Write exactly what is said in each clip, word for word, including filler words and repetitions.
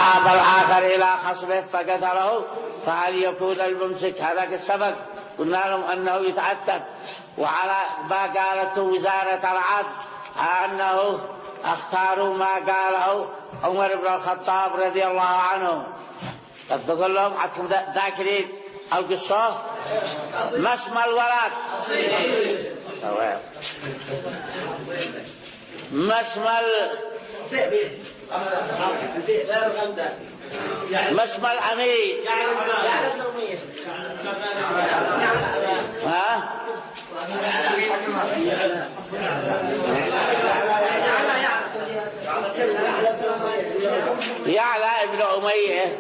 فعاب الآخر إلى خصمه فقتله، فهل يكون الممسك هذا السبب؟ قلنا لهم أنه يتعتب. وعلى ما قالته وزارة العدل أنه اختاروا ما قاله عمر بن الخطاب رضي الله عنه. طب تقول لهم عندكم ذاكرين القصة؟ ما اسم الولد؟ ما اسم ال ما اسم العميد؟ ها؟ يعلى ابن أمية.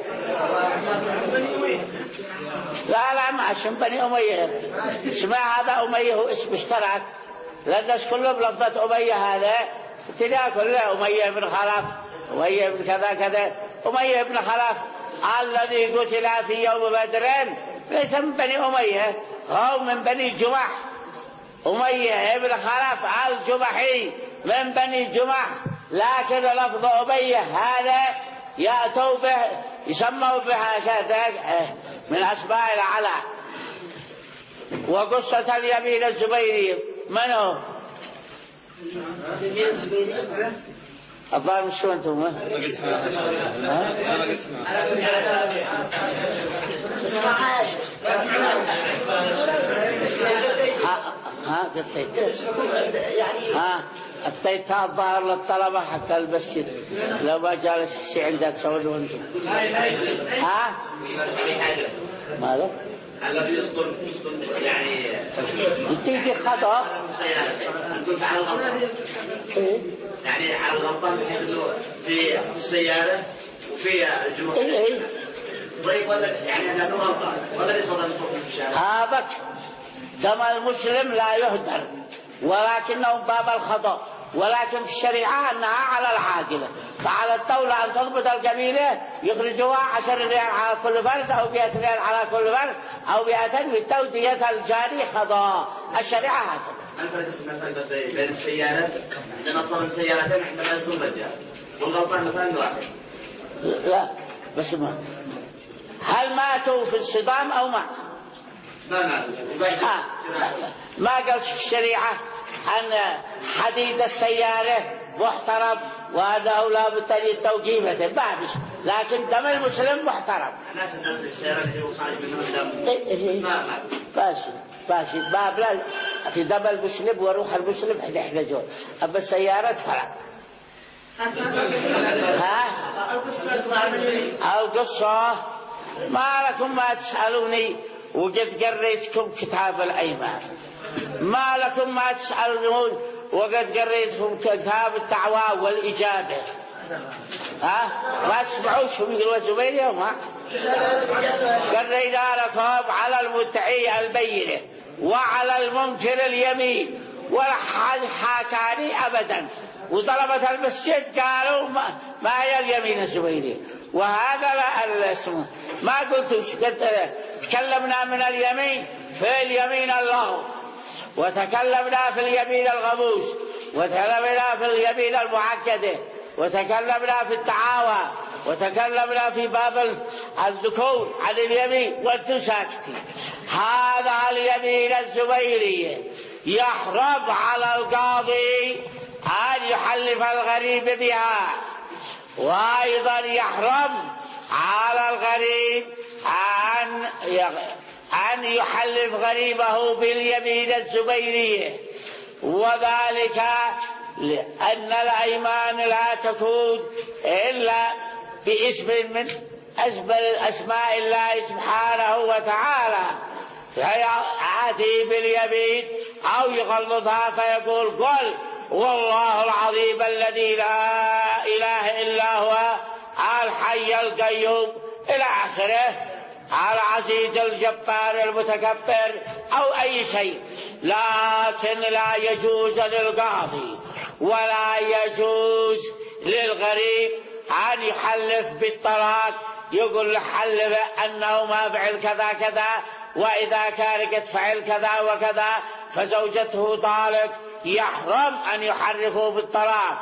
لا لا ما اسم بني أمية، اسمه هذا أمية هو اسم مشترك، لدس كله بلفظة أمية. هذا ابتداء كله أمية بن خلف، أمية بن كذا كذا. أمية بن خلف الذي قتل في يوم بدر ليس من بني أمية، هو من بني جمح. أمية بن خلف الجمحي من بني جمح، لكن لفظ أمية هذا يأتوا به يسموا بها كذا من أسماء العلا. وقصة اليمين الزبيري من هو؟ الظاهر شو أنتم؟ ها؟ ها قطيت ها قطيت الظاهر للطلبة حتى المسجد لو ما جالس حسي عندها تسوون أنتم. ها؟ ماذا؟ الذي يصدر يعني يتيجي خطأ على الغلطان، يعني على الغلطان بحيث انه في السيارة وفي الجمهور. طيب ولا يعني انه غلطان ولا يصدر الحكم في الشارع؟ هذا دم المسلم لا يهدر، ولكنه باب الخطأ، ولكن في الشريعة أنها على العاقلة. فعلى الدولة أن تضبط القبيلة يخرجوها عشر ريال على كل فرد أو مئة ريال على كل فرد أو مئتين بالتودية الجاري خضاء. الشريعة هكذا. الفرق مثلا بين السيارات، عندنا صار سيارتين عندما يكون رجال والغلطان مثلا واحد. لا بس ما هل ماتوا في الصدام أو ما؟ ما ماتوا. آه. ما قال في الشريعة أن حديد السيارة محترم وأنه لا بد من توجيهه بعد، لكن دم المسلم محترم. الناس الناس في السيارة اللي هو خارج منهم الدم ما باشي باشي باب لا في دم المسلم وروح المسلم إحنا إحنا جوا. أما السيارة فرق. ها؟ أو قصة ما لكم ما تسألوني وقد قريتكم كتاب الأيمان، ما لكم ما تسألون وقد قريتكم كتاب الدعوة والإجابة. ها ما تسمعوش هم يقولوا الزبير يوم ها قرينا لكم على المدعي البينة وعلى المنكر اليمين ولا حد حاكاني أبدا. وطلبة المسجد قالوا ما, ما هي اليمين الزبيري، وهذا الاسم ما قلت. تكلمنا من اليمين في اليمين اللغو، وتكلمنا في اليمين الغموس، وتكلمنا في اليمين المعقدة، وتكلمنا في التعاوى، وتكلمنا في باب الذكور عن اليمين وانتم ساكتين. هذا اليمين الزبيري يحرم على القاضي أن يحلف الغريب بها، وأيضا يحرم على الغريب أن أن يحلف غريبه باليمين الزبيرية، وذلك لأن الأيمان لا تكون إلا باسم من أسماء الله سبحانه وتعالى، فيأتي باليمين أو يغلظها فيقول قل والله العظيم الذي لا إله إلا هو الحي القيوم إلى آخره، العزيز الجبار المتكبر أو أي شيء. لكن لا يجوز للقاضي ولا يجوز للغريب أن يحلف بالطلاق، يقول حلف أنه ما فعل كذا كذا، وإذا كانت فعل كذا وكذا فزوجته طالق. يحرم أن يحرفوا بالطلاق،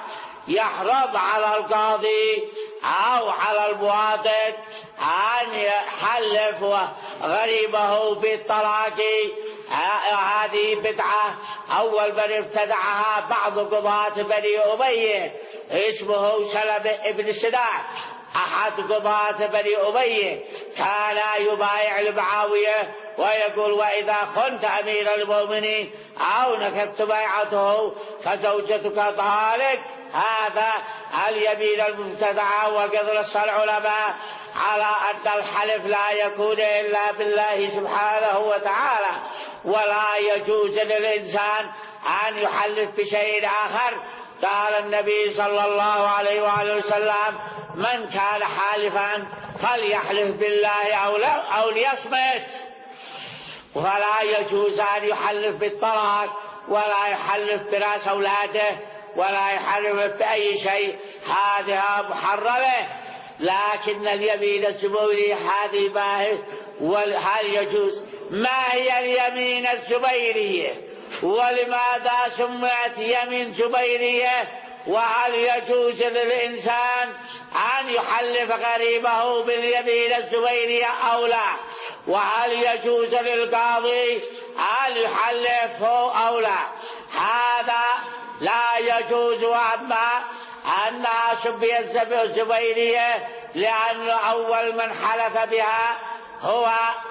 يحرم على القاضي أو على المواطن أن يحلف غريبه بالطلاق. هذه بدعة أول من ابتدعها بعض قضاة بني أمية اسمه سلم بن سنان، أحد قضاة بني أمية، كان يبايع لمعاوية ويقول: وإذا خنت أمير المؤمنين أو نكبت بيعته فزوجتك طالق. هذا اليمين المبتدعة. وقد نص العلماء على أن الحلف لا يكون إلا بالله سبحانه وتعالى، ولا يجوز للإنسان أن يحلف بشيء آخر. قال النبي صلى الله عليه وآله وسلم: من كان حالفا فليحلف بالله أو, أو ليصمت. ولا يجوز أن يحلف بالطلاق، ولا يحلف براس أولاده، ولا يحلف بأي شيء، هذا محرمة. لكن اليمين الزبيري هذه ما هي، وهل يجوز؟ ما هي اليمين الزبيرية؟ ولماذا سميت يمين زبيرية؟ وهل يجوز للإنسان أن يحلف غريبه باليمين الزبيرية أو لا؟ وهل يجوز للقاضي أن يحلفه أو لا؟ هذا لا يجوز. وأما أنها سميت الزبيرية لأن أول من حلف بها هو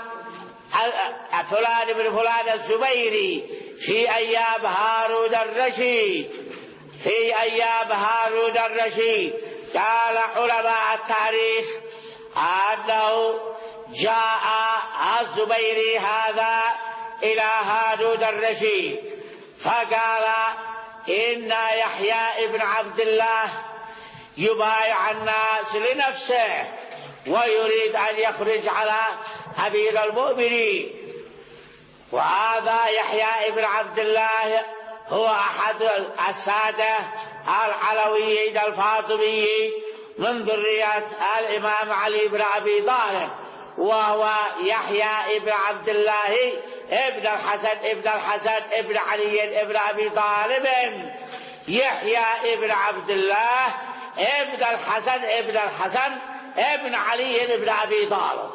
فلان بن فلان الزبيري في أيام هارون الرشيد في أيام هارون الرشيد. قال علماء التاريخ أنه جاء الزبيري هذا إلى هارون الرشيد فقال: إن يحيى ابن عبد الله يبايع الناس لنفسه ويريد أن يخرج على أمير المؤمنين. وهذا يحيى ابن عبد الله هو أحد السادة العلويين الفاطميين من ذرية الإمام علي بن أبي طالب، وهو يحيى ابن عبد الله ابن الحسن ابن الحسن ابن علي ابن أبي طالب. يحيى ابن عبد الله ابن الحسن ابن الحسن ابن علي ابن أبي طالب.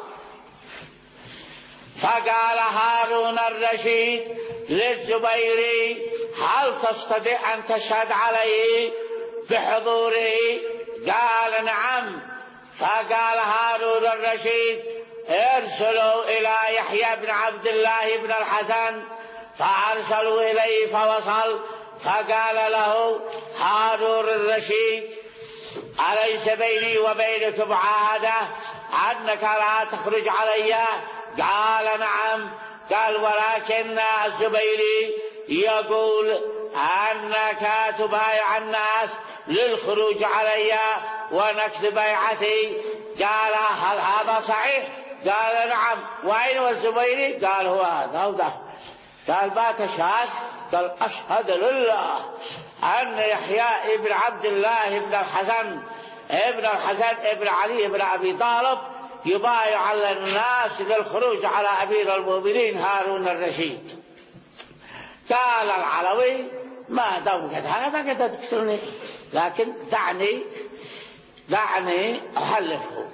فقال هارون الرشيد للزبيري: هل تستطيع أن تشهد عليه بحضوره؟ قال: نعم. فقال هارون الرشيد: ارسلوا إلى يحيى بن عبد الله بن الحسن. فأرسلوا إليه فوصل، فقال له هارون الرشيد: أليس بيني وبينك معاهدة أنك لا تخرج علي؟ قال: نعم. قال: ولكن الزبيري يقول أنك تبايع الناس للخروج علي ونكث بيعتي. قال: هل هذا صحيح؟ قال: نعم. وأين هو الزبيري؟ قال: هو هذا وده. قال: ما تشهد؟ قال: أشهد لله أن يحيى ابن عبد الله ابن الحسن ابن الحسن ابن علي ابن أبي طالب يبايع على الناس للخروج على أمير المؤمنين هارون الرشيد. قال العلوي: ما دمت أنا ما قدرت تكسرني، لكن دعني دعني أحلفه.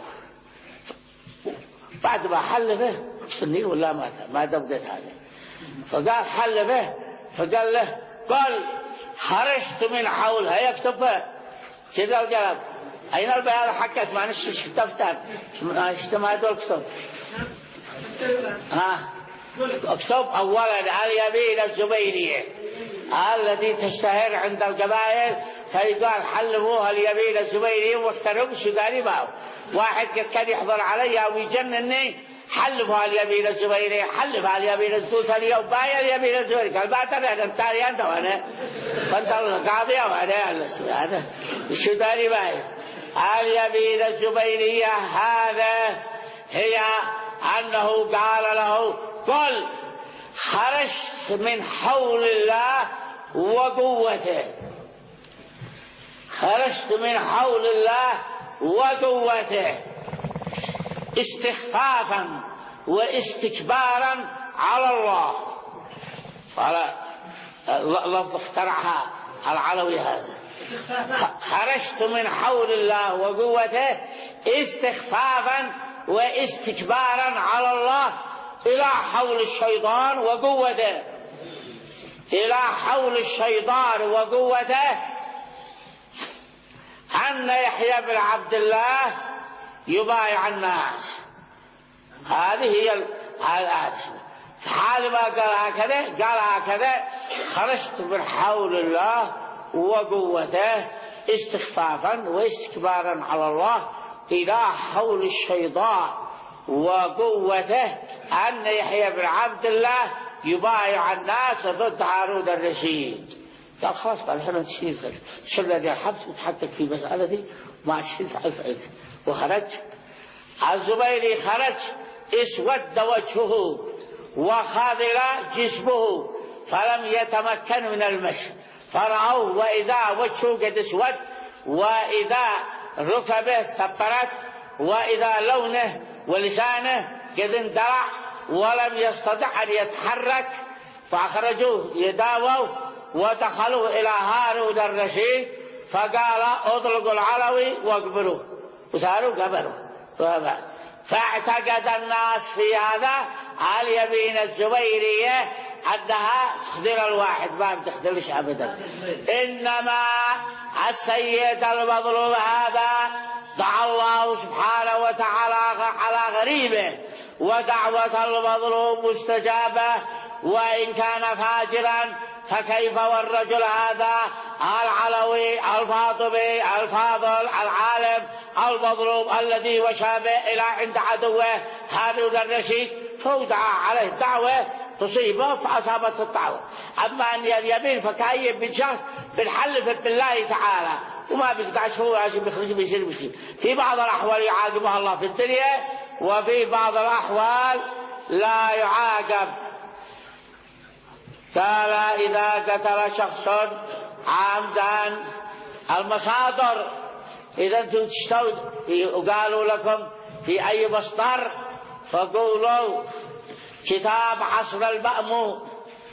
بعد ما حلفه اكسرني ولا ما ما دمت هذا. فقال: حلفه. فقال له: قل خرجت من حولها يكتب كذا القلم. أين البيان حقك؟ ما نشش دفتر اجتماع دول اكتب. ها اكتب أولا اليمين الزبيرية الذي تشتهر عند القبائل، فيقال حلفوها اليمين الزبيرية واختروا السوداني معه. واحد قد كان يحضر علي ويجنني: حلفها اليمين الزبيري، حلفها اليمين الزبيري. اليوم بايع اليمين الزبيري. قال: ما ترى أنت أنت وأنا فأنت القاضي وأنا السوداني بايع. اليمين الزبيرية هذا هي أنه قال له: قل خرجت من حول الله وقوته، خرجت من حول الله وقوته استخفافا واستكبارا على الله. قال لفظ اخترعها العلوي هذا. خرجت من حول الله وقوته استخفافا واستكبارا على الله إلى حول الشيطان وقوته، إلى حول الشيطان وقوته، أن يحيى بن عبد الله يبايع الناس. هذه هي الآيات. حال ما قال هكذا قال هكذا: خرجت من حول الله وقوته استخفافا واستكبارا على الله إلى حول الشيطان وقوته، أن يحيى بن عبد الله يبايع الناس ضد هارون الرشيد. قال خلاص، قال احنا نشيل شلنا الحبس وتحقق في مسألتي ما شلت الفعل. وخرج الزبيري، خرج اسود وجهه وخاضر جسمه فلم يتمكن من المشي، فرأوا وإذا وجهه قد اسود، وإذا ركبه ثبرت، وإذا لونه ولسانه قد اندلع ولم يستطع أن يتحرك. فأخرجوه يداووا ودخلوا إلى هارون الرشيد فقال: اطلقوا العلوي واقبلوه، وصاروا قبلوه. فاعتقد الناس في هذا اليمين الزبيرية أنها تخذل الواحد، ما بتخذلش أبدا، إنما السيد المظلوم هذا دعا الله سبحانه وتعالى على غريبه، ودعوة المظلوم مستجابة، وإن كان فاجرا فكيف والرجل هذا العلوي الفاطمي الفاضل العالم المظلوم الذي وشابه إلى عند عدوه هارون الرشيد، فودعا عليه دعوة تصيبه فأصابت الدعوة. أما أن اليمين فكأي من شخص بنحلف بالله تعالى وما بيقدعش هو عشان بيخرج بيصير بيصير. في بعض الأحوال يعاقبها الله في الدنيا، وفي بعض الأحوال لا يعاقب. قال: إذا قتل شخص عمدا، المصادر إذا أنتم تشتوا وقالوا لكم في أي مصدر فقولوا كتاب عصر المأمون.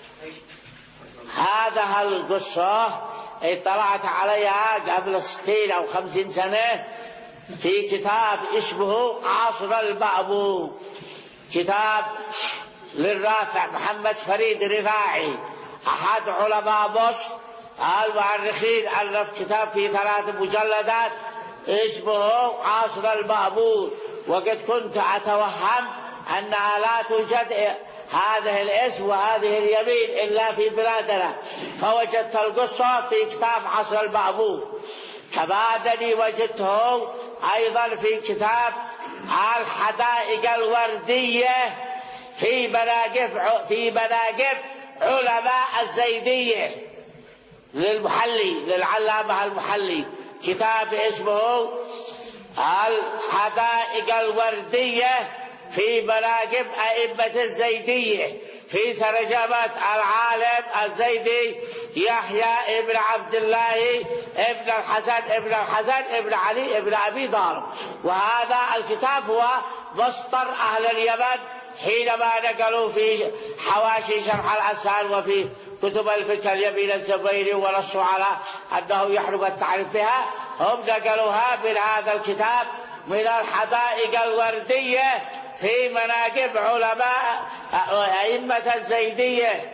هذا القصة اطلعت عليها قبل ستين أو خمسين سنة في كتاب اسمه عصر المأمون، كتاب للرافع محمد فريد رفاعي أحد علماء مصر المؤرخين، ألف كتاب في ثلاث مجلدات اسمه عصر المأمون. وقد كنت أتوهم أنها لا توجد هذه الاسم وهذه اليمين إلا في بلادنا، فوجدت القصة في كتاب عصر المأمون. كبعدني وجدته أيضا في كتاب الحدائق الوردية في مناقب في مناقب علماء الزيدية للمحلي للعلامة المحلي، كتاب اسمه الحدائق الوردية في مناقب أئمة الزيدية، في ترجمة العالم الزيدي يحيى ابن عبد الله ابن الحسن ابن الحسن ابن علي ابن أبي طالب. وهذا الكتاب هو مصدر أهل اليمن حينما نقلوا في حواشي شرح الأسهال وفي كتب الفقه اليمين الزبيري ونصوا على أنه يحرم التعريف بها، هم نقلوها من هذا الكتاب من الحدائق الوردية في مناقب علماء أئمة الزيدية.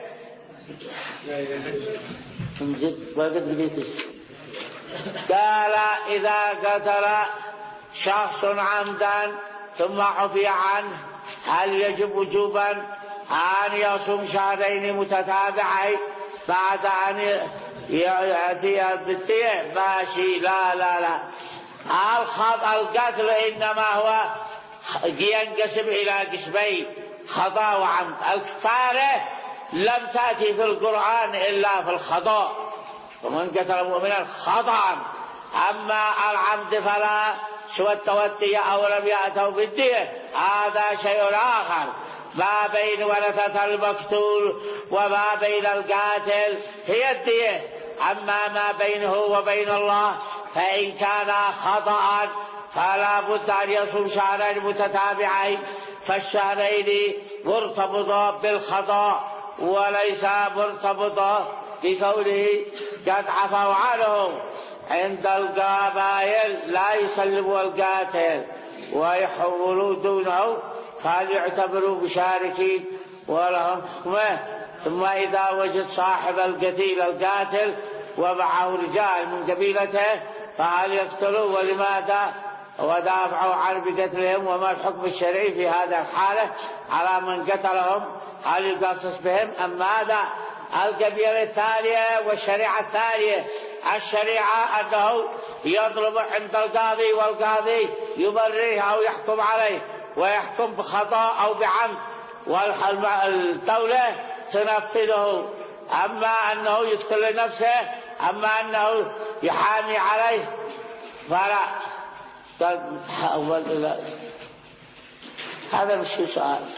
قال: إذا قتل شخص عمدا ثم عفي عنه هل يجب وجوبا أن يصوم شهرين متتابعين بعد أن يأتي بالدية؟ ماشي. لا لا لا الخطأ القتل إنما هو ينقسم إلى قسمين: خطأ وعمد. الكفارة لم تأتي في القرآن إلا في الخطأ، ومن قتل مؤمنا خطأ. أما العمد فلا سوى التوتي أو لم يأتوا بالدية، هذا شيء آخر. ما بين ورثة المقتول وما بين القاتل هي الدية. أما ما بينه وبين الله فإن كان خطأ فلا بد أن يصوم شهرين متتابعين، فالشهرين مرتبطة بالخطأ وليس مرتبطة بكونه قد عفوا عنه عند القبائل لا يسلموا القاتل ويحولوا دونه فليعتبروا مشاركين ولهم حكمه. ثم إذا وجد صاحب القتيل القاتل ومعه رجال من قبيلته فهل يقتلوا ولماذا ودافعوا عن بقتلهم؟ وما الحكم الشرعي في هذا الحالة على من قتلهم؟ هل يقصص بهم أم ماذا؟ القبيلة الثانية والشريعة الثانية. الشريعة أنه يطلب عند القاضي والقاضي يبرره أو يحكم عليه ويحكم بخطأ أو بعمد والدولة تنفذه. أما أنه يقتل نفسه أما أنه يحامي عليه فلا. تحول إلى هذا مش سؤال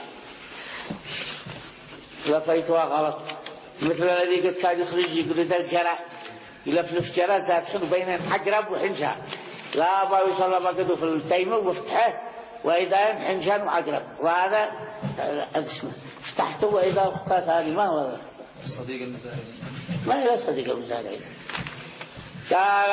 لفيتها غلط، مثل الذي قد كان يخرج يقول ذا الجرى يلفلف جرى ذات حق بين عقرب وحنشان لا أبا يصلى بقدو في التيمة وافتحه وإذا حنشان وعقرب وهذا اسمه فتحته وإذا اختات هذه ما هو الصديق المزارعي ما هي الصديق المزارعي. قال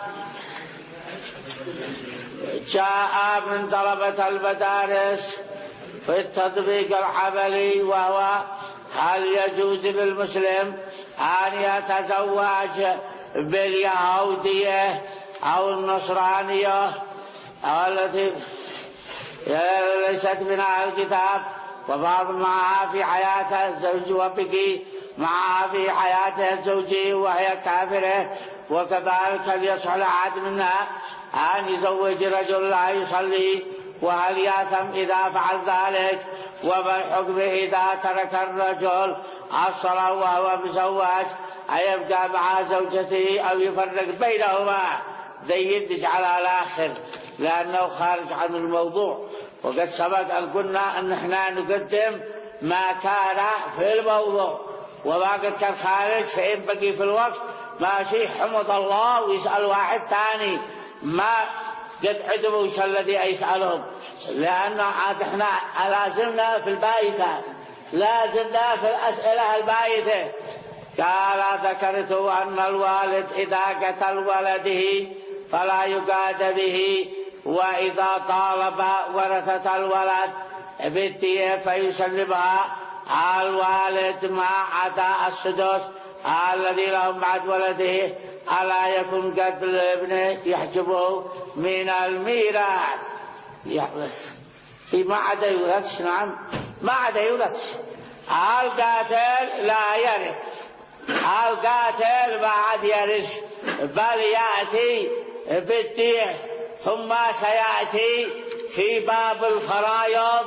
جاء من طلبة المدارس في التطبيق العملي وهو هل يجوز بالمسلم أن يتزوج باليهودية أو النصرانية أو التي ليست من أهل الكتاب وبعض معها في حياتها الزوج وبقي معها في حياتها الزوجية وهي كافرة، وكذلك يصح لأحد منها أن يزوج رجل لا يصلي وهل يأثم إذا فعل ذلك؟ وما الحكم إذا ترك الرجل الصلاة وهو مزوج أن يبقى مع زوجته أو يفرق بينهما؟ ذي يدج على الآخر لأنه خارج عن الموضوع. وقد سبق أن قلنا أن احنا نقدم ما كان في الموضوع وما قد كان خارج فإن بقي في الوقت ماشي حمد الله ويسأل واحد ثاني ما قد عدموا وش الذي يسألهم، لأنه عاد احنا لازلنا في البايتة لازلنا في الأسئلة البايتة. قال ذكرت أن الوالد إذا قتل ولده فلا يقاد به، وإذا طالب ورثة الولد بالدية فيسلمها الوالد ما عدا السدس الذي لهم بعد ولده ألا يكون قتل ابنه يحجبه من الميراث. يحبس ما عدا يورث. نعم ما عدا يورث. القاتل لا يرث، القاتل ما عاد يرث بل يأتي بالدية. ثم سيأتي في باب الفرائض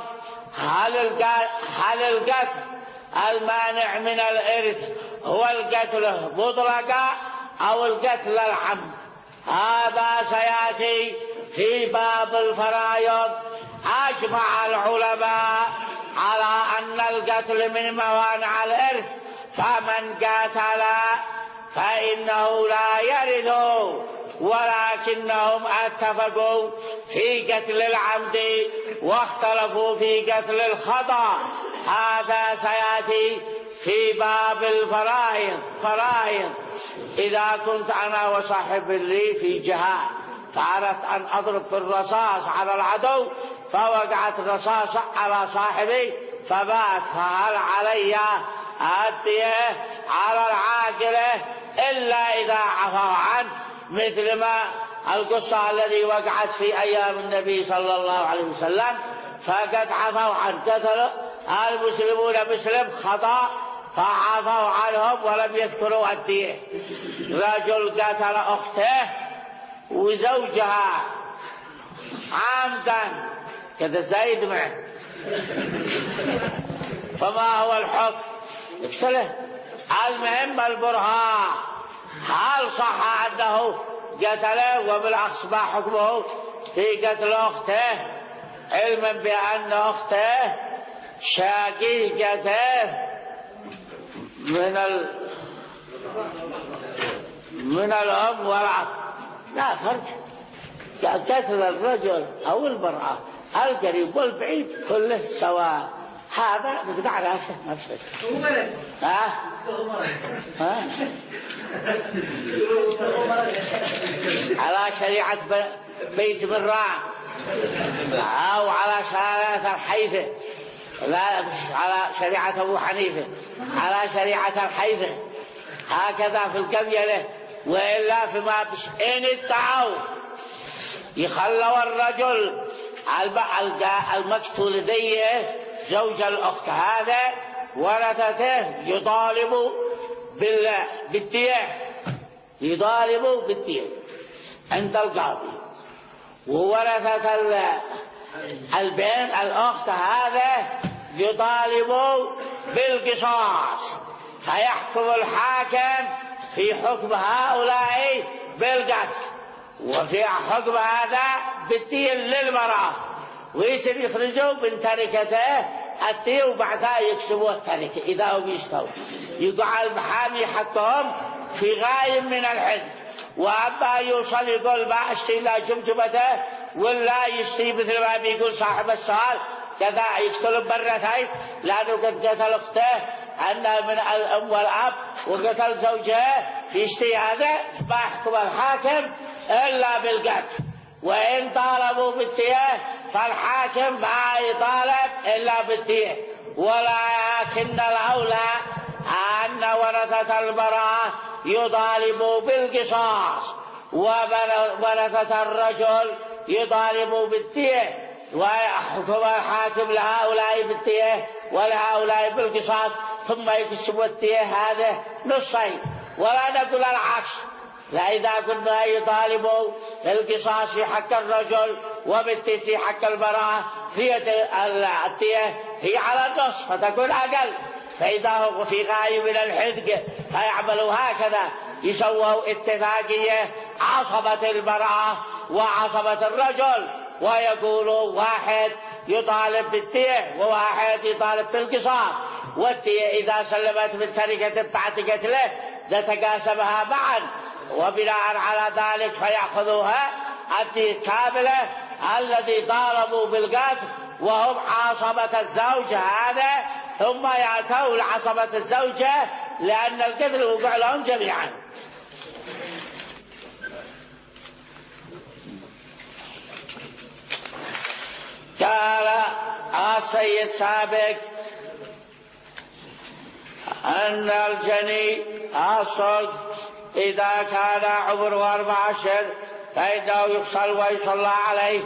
هل القتل المانع من الإرث هو القتل مطلقا أو القتل العمد؟ هذا سيأتي في باب الفرائض. أجمع العلماء على أن القتل من موانع الإرث، فمن قتل فإنه لا يرث، ولكنهم اتفقوا في قتل العمد واختلفوا في قتل الخطأ. هذا سيأتي في باب الفرائض. فرائض إذا كنت أنا وصاحب لي في جهاد فأردت أن أضرب بالرصاص على العدو فوقعت الرصاص على صاحبي فمات، فهل علي الدية على العاقلة إلا إذا عفوا عنه، مثل ما القصة الذي وقعت في أيام النبي صلى الله عليه وسلم فقد عفوا عن قتل المسلمون مسلم خطأ فعفوا عنهم ولم يذكروا الدية. رجل قتل أخته وزوجها عمدا كذا زايد معه، فما هو الحكم؟ اقتله. المهم البرهان هل صح أنه قتله وبالعكس ما حكمه في قتل أخته، علما بأن أخته شقيقته من ال... من الأم والأب لا فرق. قتل الرجل أو المرأة القريب والبعيد كله سواء. هذا بقطع راسه ما بشيء. ها؟ ها؟ على شريعة بيت براع أو على شريعة الحيفة، لا على شريعة أبو حنيفة، على شريعة الحيفة، هكذا في القبيلة. وإلا فيما بش إن ادعوا يخلوا الرجل المقتول ديه زوج الأخت هذا ورثته يطالب بالدية، يطالب بالدية عند القاضي. وورثة البنت الأخت هذا يطالب بالقصاص، فيحكم الحاكم في حكم هؤلاء بالقتل، وفي حكم هذا بالدية للمرأة، ويصير يخرجوا من تركته الدية وبعدها يكسبوا التركة إذا هم يستووا. يقع المحامي حقهم في غاية من الحد، وأما يوصل يقول ما أشتري لا جمجمته ولا يشتري مثل ما بيقول صاحب السؤال كذا يقتل برتين، لأنه قد قتل أخته أنها من الأم والأب وقتل زوجها في يشتري هذا، ما يحكم الحاكم إلا بالقتل. وإن طالبوا بالدية فالحاكم ما يطالب إلا بالدية، ولكن الأولى أن ورثة المرأة يطالبوا بالقصاص وورثة الرجل يطالبوا بالدية، ويحكم الحاكم لهؤلاء بالدية ولهؤلاء بالقصاص، ثم يقسموا الدية هذا نصين. ولا نقول العكس، لا، إذا كنا يطالبوا القصاص في حق الرجل وبالدية في حق المرأة في الدية هي على النصف فتكون أقل، فإذا هو في غاية من الحدق فيعملوا هكذا، يسووا اتفاقية عصبة المرأة وعصبة الرجل، ويقولوا واحد يطالب بالدية وواحد يطالب بالقصاص، والدية إذا سلمت من تركة بعد قتله تتقاسمها معا، وبناء على ذلك فيأخذوها الدية كاملة الذي طالبوا بالقتل وهم عصبة الزوج هذا، ثم يأتوا لعصبة الزوجة لأن القتل وقع لهم جميعا. قال السيد سابق أن الجني الصلب إذا كان عمره أربع أشهر فإنه يفصل ويصلى عليه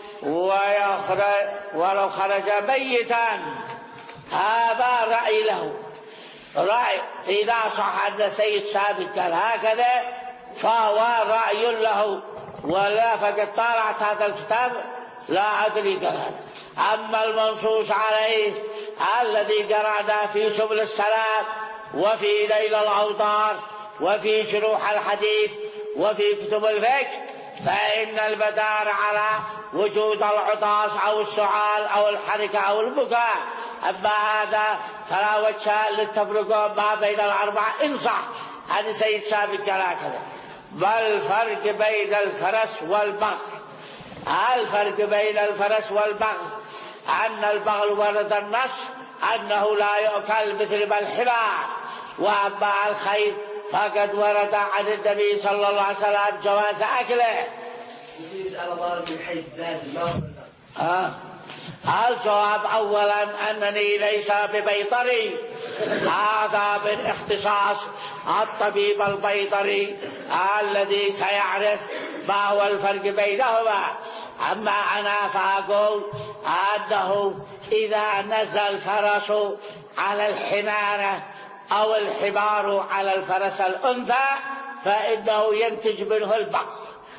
ويخرج ولو خرج ميتا. هذا رأي له، رأي إذا صح أن السيد سابق قال هكذا فهو رأي له، ولا فقد طالعت هذا الكتاب لا أدري قال. أما المنصوص عليه الذي قرأنا في سبل السلام وفي ليل الأوطار وفي شروح الحديث وفي كتب الفقه فإن المدار على وجود العطاس أو السعال أو الحركة أو البكاء. أما هذا فلا وجه للتفرق ما بين الأربعة إن صح هذا سيد سابق قال هكذا. بل الفرق بين الفرس والبغل، الفرق بين الفرس والبغل أن البغل ورد النص أنه لا يؤكل مثل ما الحمار، وأما الخيل فقد ورد عن النبي صلى الله عليه وسلم جواز أكله. يسأل الله من حيث ذات الماء. آه. الجواب أولا أنني ليس ببيطري، هذا من اختصاص الطبيب البيطري الذي سيعرف ما هو الفرق بينهما. أما أنا فأقول أنه إذا نزل الفرس على الحمارة أو الحمار على الفرس الأنثى فإنه ينتج منه البغل.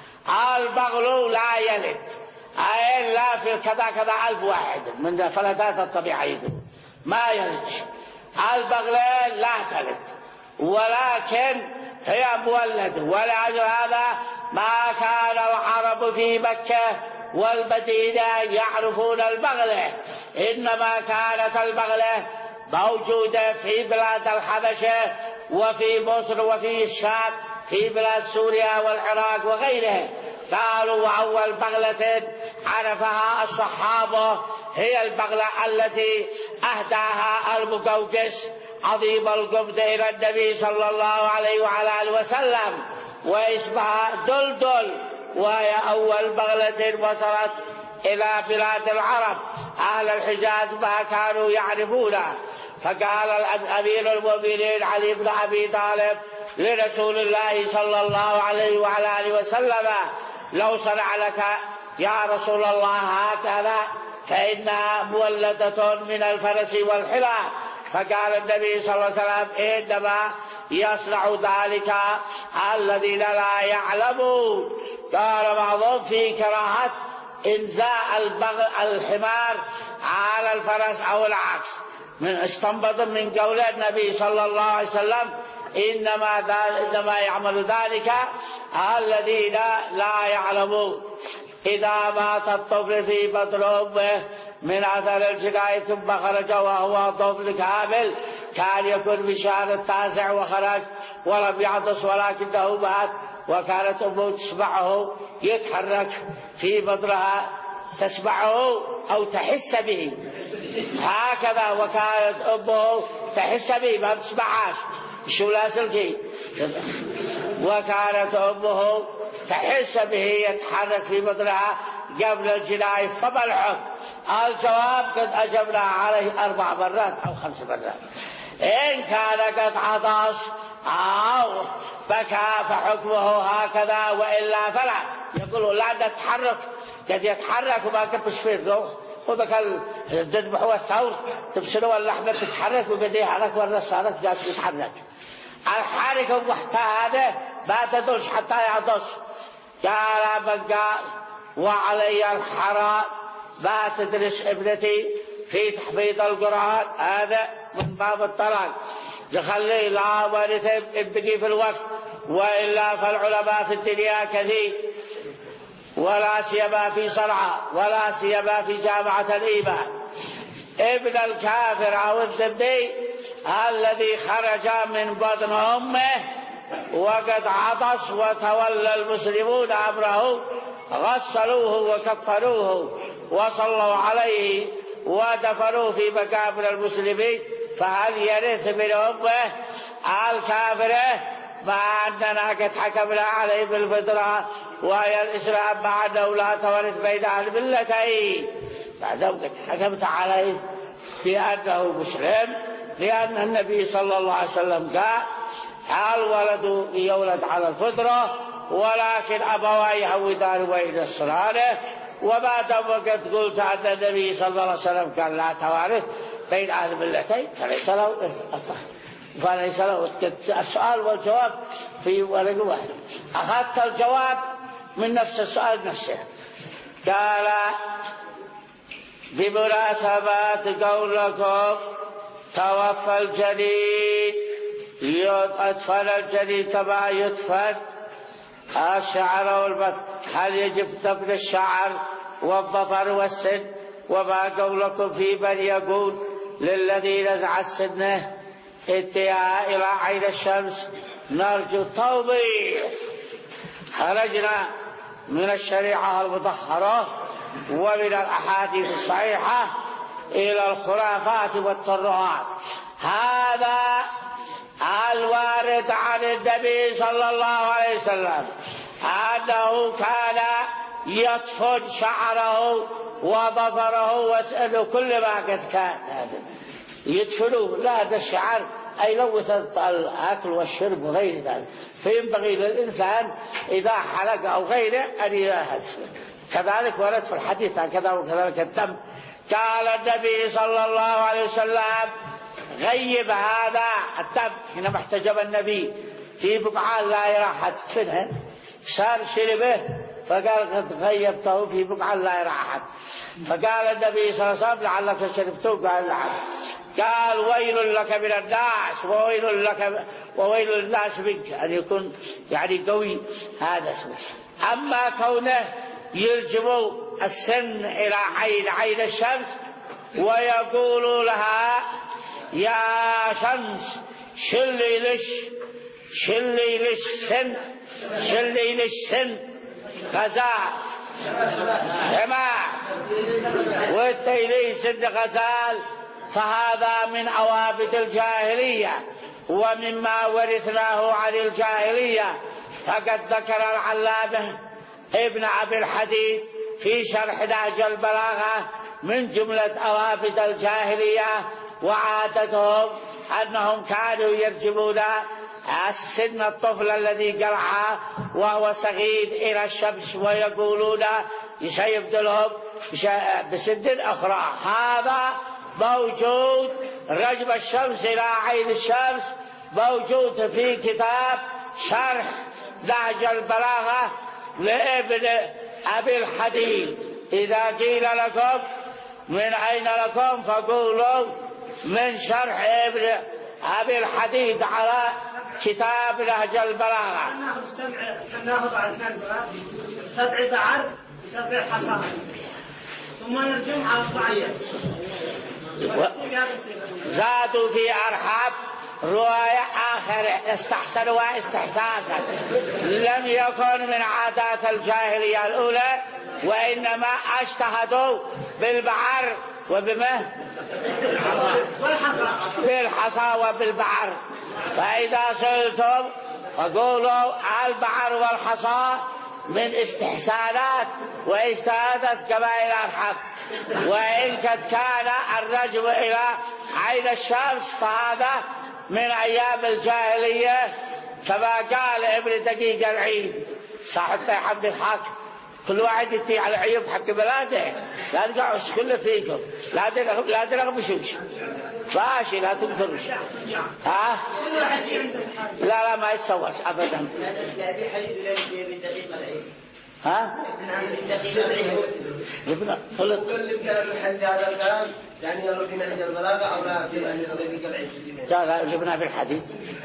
البغل لا يلد إلا في كذا كذا ألف واحد من الفلتات الطبيعية ما يلد. البغل لا تلد ولكن هي مولد، ولأجل هذا ما كان العرب في مكة والمدينة يعرفون البغلة، إنما كانت البغلة موجودة في بلاد الحبشة وفي مصر وفي الشام في بلاد سوريا والعراق وغيرها، قالوا وأول بغلة عرفها الصحابة هي البغلة التي أهداها المقوقس عظيم القبض إلى النبي صلى الله عليه وعلى آله وسلم، واسمها دلدل، وهي أول بغلة وصلت إلى بلاد العرب. أهل الحجاز ما كانوا يعرفونها، فقال أمير المؤمنين علي بن أبي طالب لرسول الله صلى الله عليه وعلى آله وسلم: لو صنع لك يا رسول الله هكذا فإنها مولدة من الفرس والحلى. فقال النبي صلى الله عليه وسلم: إنما يصنع ذلك الذين لا يعلمون. قال بعضهم في كراهة إنزاء الحمار على الفرس أو العكس، من استنبط من قول النبي صلى الله عليه وسلم: إنما, إنما يعمل ذلك الذين لا يعلمون. إذا مات الطفل في بطن أمه من أثر الجناية ثم خرج وهو طفل كامل كان يكون بشهر التاسع وخرج ولم يعطس ولكنه مات، وكانت أمه تسمعه يتحرك في بطنها، تسمعه أو تحس به هكذا، وكانت أمه تحس به ما تسمعهاش شو لاسلكي، وكانت أمه تحس به يتحرك في بطنها قبل الجناية. فما الحكم؟ الجواب قد أجبنا عليه أربع مرات أو خمس مرات. إن كان قد عطس أو بكى فحكمه هكذا، وإلا فلا. يقولوا لا تتحرك، قد يتحرك وما كبش فيه الروح، وذاك الذبح والثور تبصروا اللحمة تتحرك وبديها حرك والرأس حرك جات تتحرك. الحركة المحتاجة ما تدوش حتى يعطس. قال من قال وعلي الحرام ما تدرس ابنتي في تحفيظ القرآن، هذا من باب الطلاق، يخلي لا ورث ابني في الوقت، وإلا فالعلماء في الدنيا كثير، ولا سيما في صنعاء، ولا سيما في جامعة الإيمان. ابن الكافر أو الذبي الذي خرج من بطن أمه وقد عطس وتولى المسلمون أمره غسلوه وكفروه وصلوا عليه ودفنوه في مقابر المسلمين، فهل يرث من أمه الكافرة مع أننا قد حكمنا عليه بالفطرة وهي الإسلام، مع أنه لا تورث بين أهل ملتين، بعدهم قد حكمت عليه بأنه مسلم، لأن النبي صلى الله عليه وسلم قال: الولد يولد على الفطرة ولكن أبواه يهودان وينصرانه. وما دام قد قلت أن النبي صلى الله عليه وسلم قال لا توارث بين أهل ملتين فليس له إرث، فليس له. السؤال والجواب في ورقة واحد، أخذت الجواب من نفس السؤال نفسه. قال: بمناسبة قولكم توفى الجنين يدفن الجنين كما يدفن الشعر والبث، هل يجب دفن الشعر والظفر والسن؟ وما قولكم في من يقول للذي نزع سنه انتهاء إلى عين الشمس؟ نرجو التوضيح. خرجنا من الشريعة المطهرة ومن الأحاديث الصحيحة إلى الخرافات والترهات. هذا الوارد عن النبي صلى الله عليه وسلم أنه كان يدفن شعره وظفره وسأله كل ما قد كان هذا يدفنوه. لا، هذا الشعر أي لوث الأكل والشرب وغير ذلك، فينبغي للإنسان إذا حلق أو غيره أن يهز. كذلك ورد في الحديث هكذا، وكذلك الدم. قال النبي صلى الله عليه وسلم: غيب هذا الدم. حينما احتجب النبي في بقعة لا يرى أحد تدفنها، صار شربه فقال: قد غيبته في بقعة لا يرى أحد. فقال النبي صلى الله عليه وسلم: لعلك شربته. قال: نعم. قال: ويل لك من الناس وويل لك وويل للناس منك، أن يكون يعني قوي هذا اسمه. أما كونه يلجم السن إلى عين عين الشمس ويقول لها: يا شمس شلي لش شلي لش سن شلي لش سن غزال جماعة، والتيلي سد غزال، فهذا من عوابد الجاهلية ومما ورثناه عن الجاهلية. فقد ذكر العلامة ابن أبي الحديد في شرح نهج البلاغة من جملة عوابد الجاهلية وعادتهم أنهم كانوا يرجمون السن الطفل الذي قرع وهو صغير إلى الشمس ويقولون سيبدلهم بسن أخرى. هذا موجود، رجم الشمس إلى عين الشمس موجود في كتاب شرح نهج البلاغة لابن أبي الحديد. إذا قيل لكم من أين لكم فقولوا من شرح ابن أبي الحديد على كتاب نهج البلاغة. ناخذ على النزرة سبع بعر وسبع حصى ثم نرجم على أربعة. زادوا في أرحاب رواية آخر استحسنوا استحساسا لم يكن من عادات الجاهلية الأولى، وإنما اجتهدوا بالبعر وبما بالحصى وبالبعر. فإذا سئلتم فقولوا البعر والحصى من استحسانات واجتهادات قبائل أرحب. وإن قد كان الرجم إلى عين الشمس فهذا من أيام الجاهلية كما قال ابن دقيق العيد صاحب حمد الحق. كل واحد يتي على عيوب حق بلاده، لا تقعش كله فيكم، لا ترغب لا ترغبشوش ماشي، لا تنكرش. ها لا لا ما يتسوش ابدا. ها ابن خلط كل كلام الحديث هذا الكلام يعني يروي في نهج البلاغه او لا في الذي قال عيد؟ لا لا ابن ابي الحديث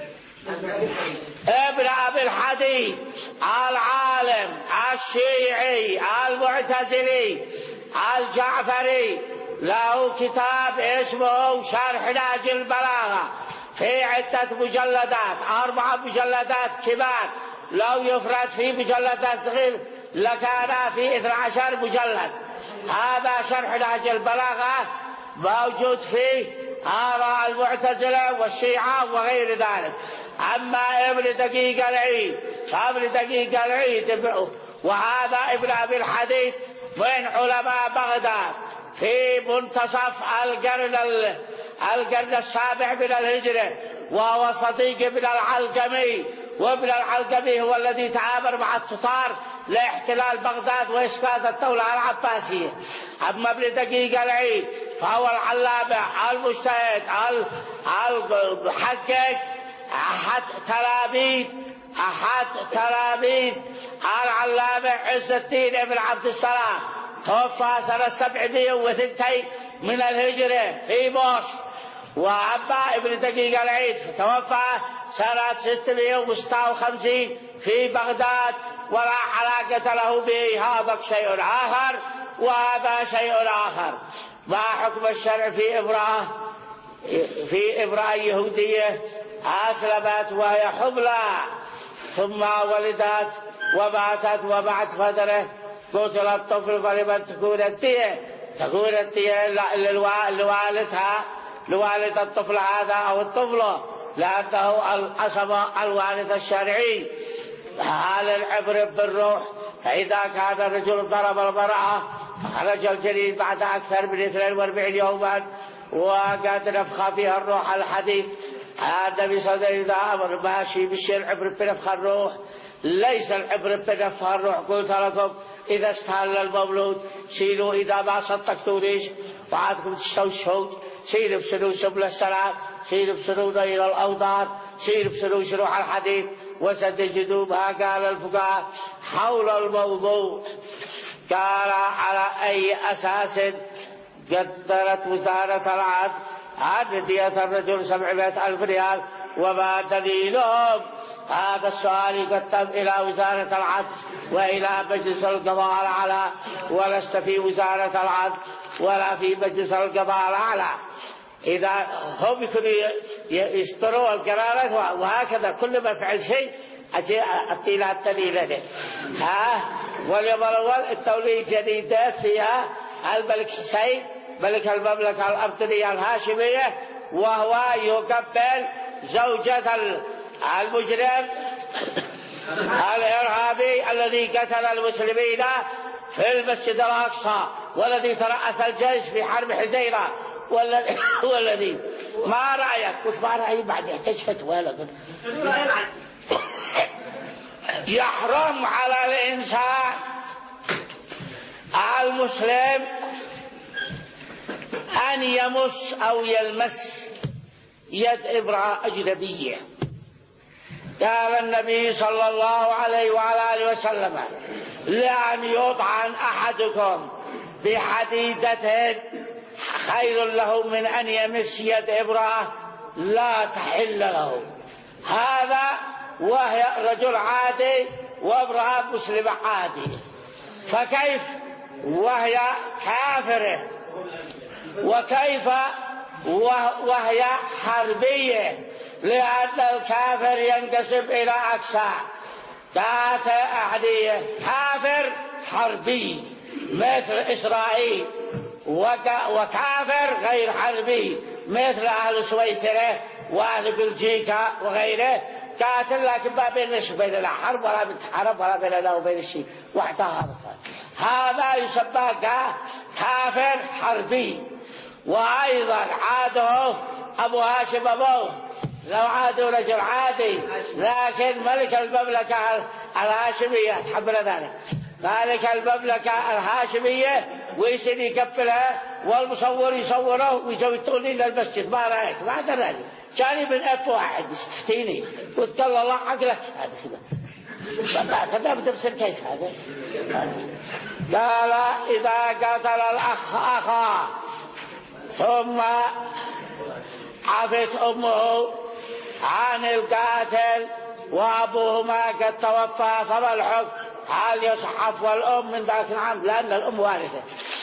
ابن أبي الحديد العالم الشيعي المعتزلي الجعفري له كتاب اسمه شرح نهج البلاغة في عدة مجلدات، أربع مجلدات كبار، لو يفرد في مجلدات صغير لكان في اثني عشر مجلد. هذا شرح نهج البلاغة موجود فيه آراء المعتزلة والشيعة وغير ذلك. أما ابن دقيق العيد فابن دقيق العيد وهذا ابن أبي الحديد من علماء بغداد في منتصف القرن القرن السابع من الهجرة، وهو صديق ابن العلقمي، وابن العلقمي هو الذي تعامل مع التتار لاحتلال بغداد وإسقاط الدولة العباسية. أما ابن دقيق العيد فهو العلامة المجتهد المحقق أحد تلاميذ أحد تلاميذ العلامة عز الدين ابن عبد السلام، توفى سنة سبعمائة واثنين من الهجرة في مصر. وأما ابن دقيق العيد فتوفى سنة ستمائة وستة وخمسين في بغداد، ولا علاقة له به. هذا شيء آخر وهذا شيء آخر. ما حكم الشرع في امرأة في امرأة يهودية أسلمت وهي حبلى ثم ولدت وماتت وبعد فترة قتل الطفل، فلمن تكون الدية؟ تكون الدية لوالدها لوالد الطفل هذا أو الطفل، لأنه العصب الوارث الشرعي. هل العبر بالروح؟ فإذا كان الرجل ضرب المرأة خرج الجنين بعد أكثر من اثنين وأربعين يوما وقد نفخ فيها الروح الحديد. النبي صلى الله عليه وسلم أمر ماشي بالشيء العبر بنفخ الروح، ليس العبر بنفخ الروح. قلت لكم إذا استهل المولود سيلوا، إذا ما صدقتونيش وعادكم تستوشهود سيلوا بسنو سبل السلام، سيلوا بسنو إلى الأوضار، سيلوا بسنو شروح الحديد، وستجدوا ما قال الفقهاء حول الموضوع. قال على أي أساس قدرت وزارة العدل عن دية الرجل سبعمائة ألف ريال وما دليلهم؟ هذا السؤال يقدم إلى وزارة العدل وإلى مجلس القضاء الأعلى، ولست في وزارة العدل ولا في مجلس القضاء الأعلى. إذا هم يصدروا القرارات وهكذا كل ما فعل شيء التيلة التليلة دي ها. واليوم الأول التولية جديدة فيها الملك حسين ملك المملكة الأردنية الهاشمية، وهو يقبل زوجة المجرم الإرهابي الذي قتل المسلمين في المسجد الأقصى والذي ترأس الجيش في حرب حزيرة والذي والذي ما رأيك؟ قلت ما رأيي بعد اكتشفت ولد. يحرم على الإنسان المسلم أن يمس أو يلمس يد امرأة أجنبية. قال النبي صلى الله عليه وعلى آله وسلم: لأن يطعن أحدكم بحديدة خير له من أن يمس يد امرأة لا تحل له. هذا وهي رجل عادي وامرأة مسلمة عادي، فكيف وهي كافرة؟ وكيف وهي حربية؟ لأن الكافر ينقسم إلى أقسام: ذات أعدية كافر حربي مثل إسرائيل، وكافر غير حربي مثل أهل سويسرا وأهل بلجيكا وغيره، قاتل لكن ما بينش بين الحرب ولا بتحارب ولا بيننا وبين الشيء واحتها. هذا يسمى كافر حربي. وأيضا عاده أبو هاشم أبوه، لو عادوا رجل عادي لكن ملك المملكة الهاشمية تحمل ذلك، ملك المملكة الهاشمية ويصير يقبلها والمصور يصوره ويزوجوني للمسجد. ما رأيك؟ ما دراني جاني من أب واحد يستفتيني قلت قال الله عقلك هذا كذا كذا بتفسر كيف هذا. قال: إذا قتل الأخ أخاه ثم عفت أمه عن القاتل وأبوهما قد توفى فما الحكم؟ هل يصحف والأم من ذاك العام؟ لأن الأم وارثة.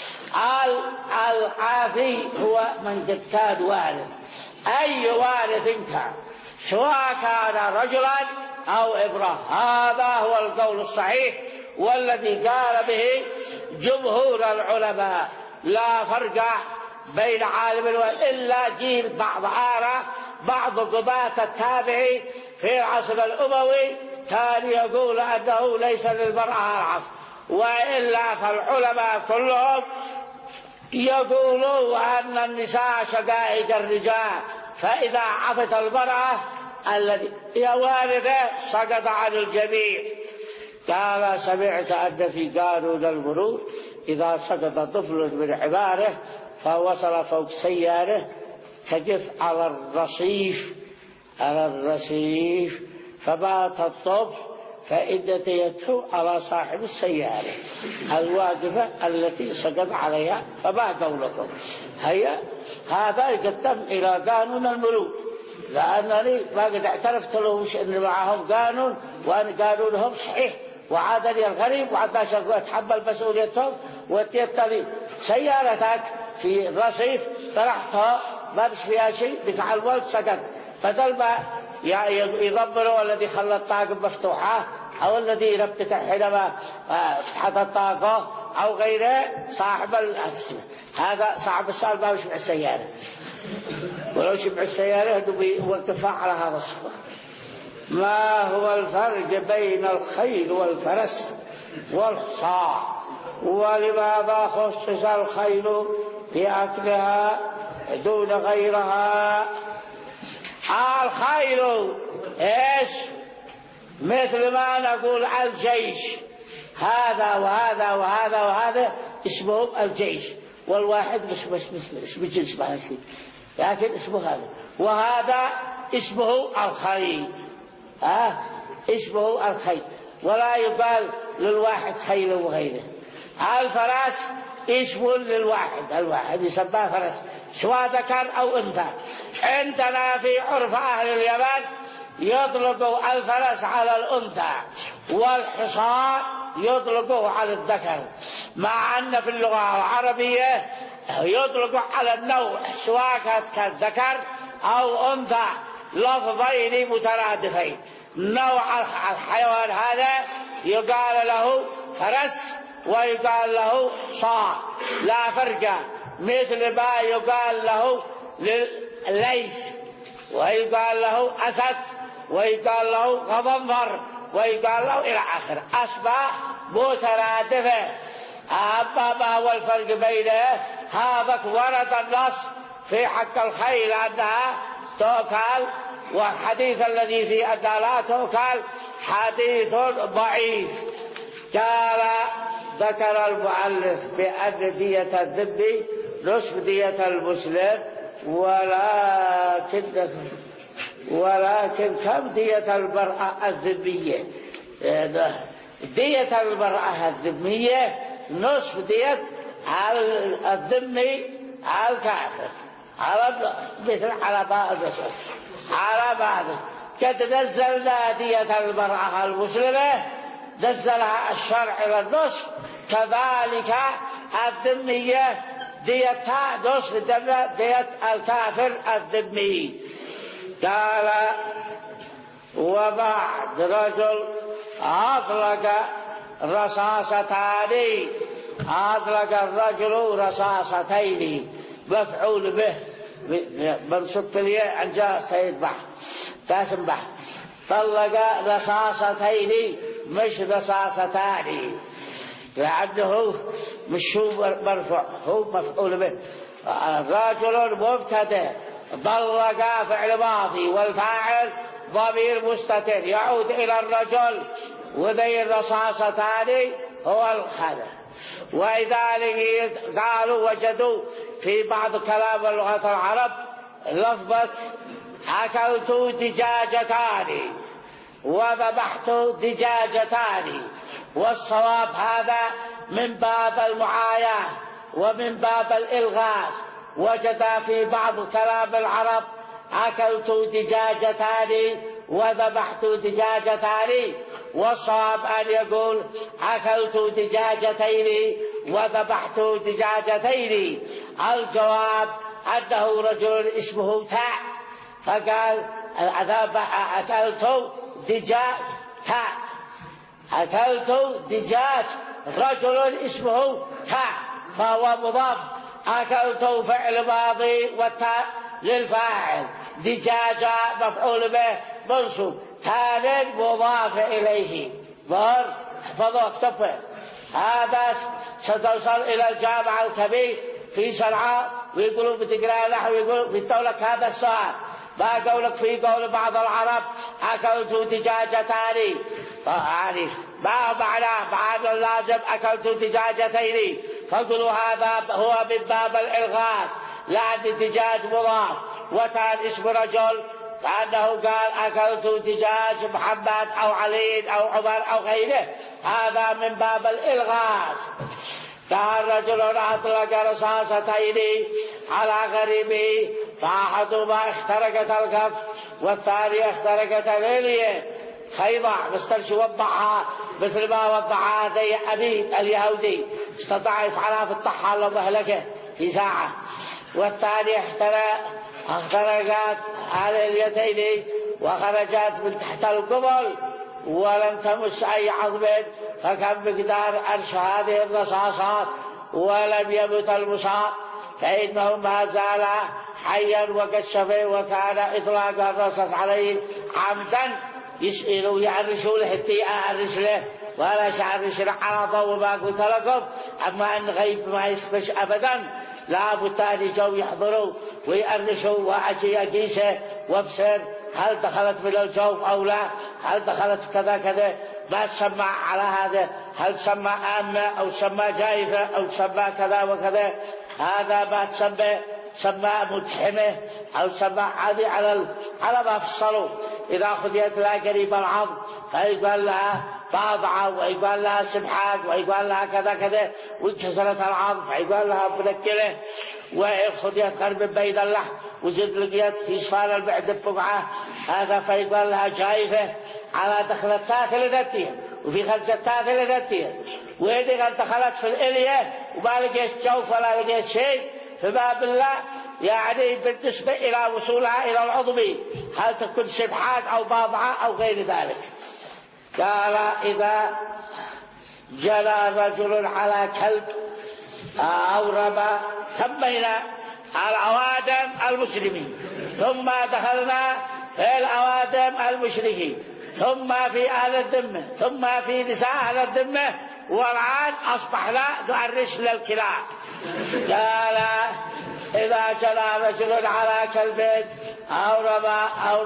العافي هو من قد كان وارث، أي وارث كان سواء كان رجلا أو امرأة. هذا هو القول الصحيح والذي قال به جمهور العلماء. لا فرق بين عالم إلا جيل بعض آراء بعض قضاة التابعي في العصر الأموي كان يقول أنه ليس للمرأة العفو، وإلا فالعلماء كلهم يقولوا أن النساء شقائق الرجال، فإذا عفت المرأة الذي هي والدة سقط عن الجميع. قال: سمعت أن في قانون الملوك إذا سقط طفل من عماره فوصل فوق سيارة تقف على الرصيف على الرصيف فمات الطفل فإن ديته على صاحب السيارة الواقفة التي سقط عليها. فما قولكم؟ هيا هذا يقدم إلى قانون الملوك، لأنني ما قد اعترفت لهم أن معهم قانون وأن قانونهم صحيح، وعادني الغريب وعاد أتحمل مسؤوليتهم. وتيتني سيارتك في الرصيف طرحتها ما بس فيها شيء بتاع الولد سقط، بدل ما يضمروا الذي خلى الطاقة مفتوحة أو الذي يربط حينما فتحت الطاقة أو غيره صاحب الأسئلة. هذا صاحب السؤال ما يشبع السيارة، ولو شبع السيارة هدو بيوقفها على هذا الصفة. ما هو الفرق بين الخيل والفرس والحصان؟ ولماذا خصص الخيل بأكلها دون غيرها؟ الخيل إيش؟ مثل ما نقول الجيش، هذا وهذا وهذا وهذا اسمه الجيش، والواحد اسمه اسمه اسمه الجنس ما نسي، لكن اسمه هذا، وهذا اسمه الخيل. ها اسمه الخيل، ولا يقال للواحد خيل وغيره. الفرس اسم للواحد، الواحد يسمى فرس سواء ذكر أو أنثى. عندنا في عرف أهل اليمن يطلق الفرس على الأنثى والحصان يطلق على الذكر، مع أن في اللغة العربية يطلق على النوع سواء كان ذكر أو أنثى لفظين مترادفين. نوع الحيوان هذا يقال له فرس ويقال له صاع لا فرق، مثل ما يقال له ليث ويقال له أسد ويقال له غضنفر ويقال له إلى آخره، أسماء مترادفة. أما ما هو الفرق بينه هذا ورد النص في حق الخيل أنها توكل، والحديث الذي في أنها لا توكل حديث ضعيف. قال ذكر المؤلف بأن دية الذمي نصف دية المسلم، ولكن ولكن كم دية المرأة الذمية؟ دية المرأة الذمية نصف دية الذمي على الكافر، على مثل على بعض على بعض. قد نزلنا دية المرأة المسلمة نزلها الشرع إلى النصف، كذلك الذمية ديتها نصف دية الكافر الذمي. قال وبعد رجل أطلق رصاصتان، أطلق الرجل رصاصتين مفعول به منصوب الياء عن جاء سيد بحر قاسم بحر، طلق رصاصتين مش رصاصتان لأنه مش هو مرفوع، هو مفعول به. رجل مبتدأ، طلق فعل ماضي والفاعل ضمير مستتر يعود إلى الرجل، وذي الرصاصتان هو الخلف. ولذلك قالوا وجدوا في بعض كلام اللغة العرب لفظة أكلت دجاجتان وذبحت دجاجتان، والصواب هذا من باب المعاياة ومن باب الإلغاز. وجد في بعض كلام العرب أكلت دجاجتان وذبحت دجاجتان، والصواب أن يقول أكلت دجاجتين وذبحت دجاجتين. الجواب أنه رجل اسمه تاء، فقال أكلت دجاج تاء، أكلت دجاج رجل اسمه تاء فهو مضاف، أكلت فعل ماضي والتاء للفاعل، دجاجة مفعول به منصوب، تاء مضاف إليه. ظهر احفظوا اكتبه. هذا ستوصل إلى الجامعة الكبير في صنعاء ويقولوا بتقرأ نحو ويقولوا بتقولك هذا السؤال، ما قولك في قول بعض العرب أكلت دجاجتان، يعني ما معناه بعد اللازم أكلت دجاجتين، فقلوا هذا هو من باب الإلغاز، لأن الدجاج مضاف وكان اسم رجل، كأنه قال أكلت دجاج محمد أو علي أو عمر أو غيره، هذا من باب الإلغاز. كان رجل أطلق رصاصتين على غريبه، فأحدهما اخترقت الكف والثانية اخترقت اليلية، خيضع مستر وضعها مثل ما وضعها ذي أبي اليهودي، استطاع يفعلها في الطحال لو مهلكه في ساعة. والثانية اخترقت على اليتين وخرجت من تحت القبل ولم تمس أي عظم، فكم مقدار أرش هذه الرصاصات ولم يمت المصاب، فإنه ما زال حيا وقد شفي، وكان إطلاق الرصاص عليه عمدا يسئلوا يعرشوا له حتى يعرش له ولا يعرش له على ضوء ما قلت لكم. أما أن غيب ما يسبش أبدا، لا بد أن يجوا يحضروا ويأرشوا وأجي أقيسه وابصر هل دخلت من الجوف أو لا، هل دخلت كذا كذا، ما تسمى على هذا، هل سمى آمنة أو سمى جائفة أو سمى كذا وكذا، هذا ما تسمى سمى متحمة أو سمى عادي على على ما فصلوا. إذا خذيت لها قريب العظم فيقال لها باضعة ويقال لها سبحات ويقال لها كذا كذا، وانكسرت العظم فيقال لها منكلة، وخذيت قرب بين اللحم وزد لقيت في شفال البعد بقعة هذا فيقال لها جائفة، على دخلتها ثلاثتين وفي خرجتها ثلاثتين، وإذا دخلت في الإلية وما لقيت جوف ولا لقيت شيء في باب الله يعني بالنسبة إلى وصولها إلى العضو، هل تكون سبحات أو باضعة أو غير ذلك. قال إذا جرى رجل على كلب أو ربا، تمينا الأوادم المسلمين، ثم دخلنا في الأوادم المشركين، ثم في أهل الذمة، ثم في نساء أهل الذمة، والآن أصبحنا نعرش للكلاب. قال إذا جرى رجل على كلب أو ربا أو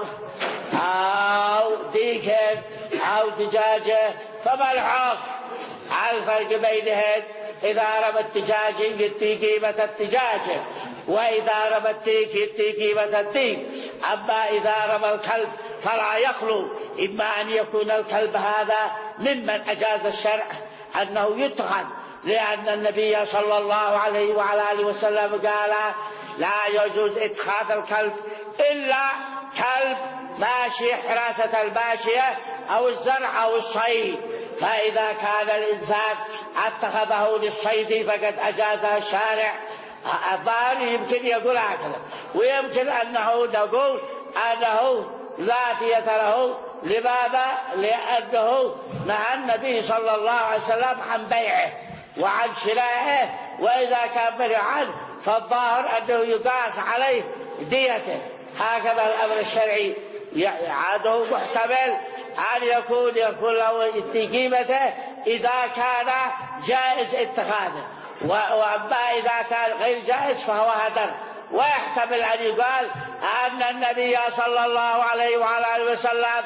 أو ديك أو دجاجة، فما الحكم؟ على الفرق بينهن. إذا رمى الدجاج يدي قيمة الدجاجة، وإذا رمى الديك يدي قيمة الديك. أما إذا رمى الكلب فلا يخلو، إما أن يكون الكلب هذا ممن أجاز الشرع أنه يتخذ، لأن النبي صلى الله عليه وعلى آله وسلم قال لا يجوز اتخاذ الكلب إلا كلب ماشي حراسة الماشية أو الزرع أو الصيد. فإذا كان الإنسان اتخذه للصيد فقد أجازه الشارع. الظاهر يمكن يقول هكذا، ويمكن أنه نقول أنه لا دية له. لماذا؟ لأنه نهى النبي صلى الله عليه وسلم عن بيعه وعن شرائه، وإذا كان منع عنه فالظاهر أنه يقاس عليه ديته. هكذا الأمر الشرعي عاده محتمل أن يكون يكون له قيمته إذا كان جائز اتخاذه، وأما إذا كان غير جائز فهو هدر. ويحتمل أن يقال أن النبي صلى الله عليه وعلى آله وسلم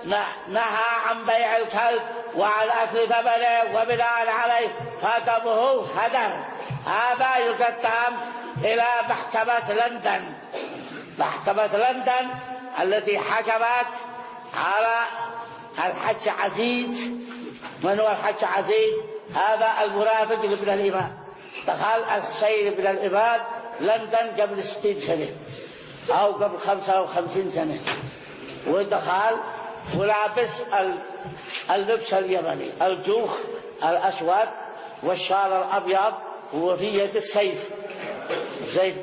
نهى عن بيع الكلب وعن أكل ثمنه، وبناء عليه فدمه هدر. هذا يقدم إلى محكمة لندن. محكمة لندن التي حكمت على الحج عزيز. من هو الحج عزيز؟ هذا المرافق لابن الإمام. دخل الحسين بن الإمام لندن قبل ستين سنة أو قبل خمسة وخمسين سنة، ودخل ولابس اللبس اليمني، الجوخ الأسود والشال الأبيض، وفي يد السيف زي